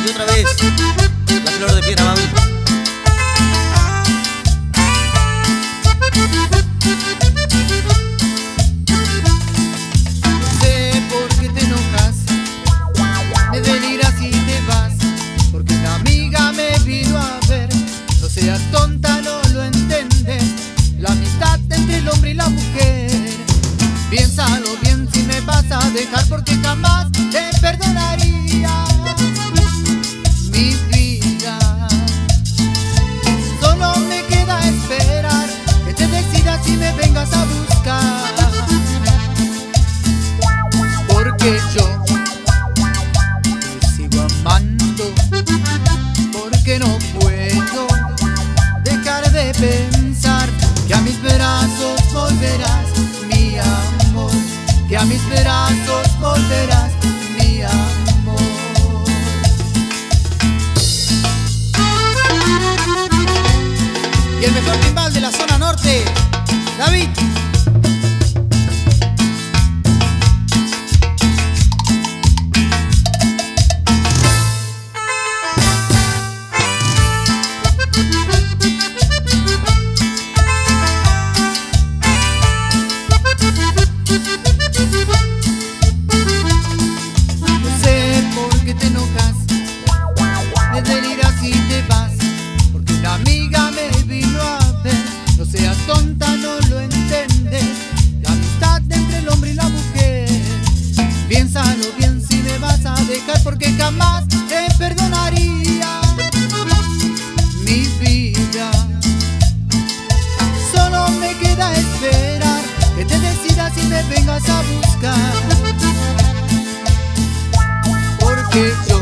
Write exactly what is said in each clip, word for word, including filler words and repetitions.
y otra vez la flor de piedra, mami. No sé por qué te enojas, me deliras y te vas, porque una amiga me vino a ver. No seas tonta, no lo entiendes, la amistad entre el hombre y la mujer. Piénsalo bien si me vas a dejar, porque jamás te perdonaría. Mi vida, solo me queda esperar que te decidas y me vengas a buscar, porque yo te sigo amando, porque no puedo dejar de pensar que a mis brazos volverás, mi amor, que a mis brazos volverás, mi amor. Y el mejor timbal de la zona norte, David. No sé por qué te enojas, me deliras y te vas, porque una amiga me vino a ver. No seas tonta, no lo entiendes, la amistad entre el hombre y la mujer. Piénsalo bien si me vas a dejar, porque jamás te perdonaría. Mi vida, solo me queda esperar que te decidas y me vengas a buscar, porque yo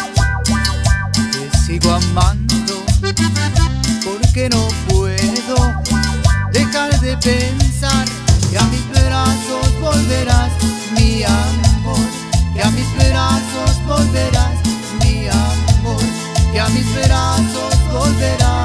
te sigo amando, porque no puedo dejar de pensar que a mis brazos volverás, mi amor, que a mis brazos volverás, mi amor, que a mis brazos volverás.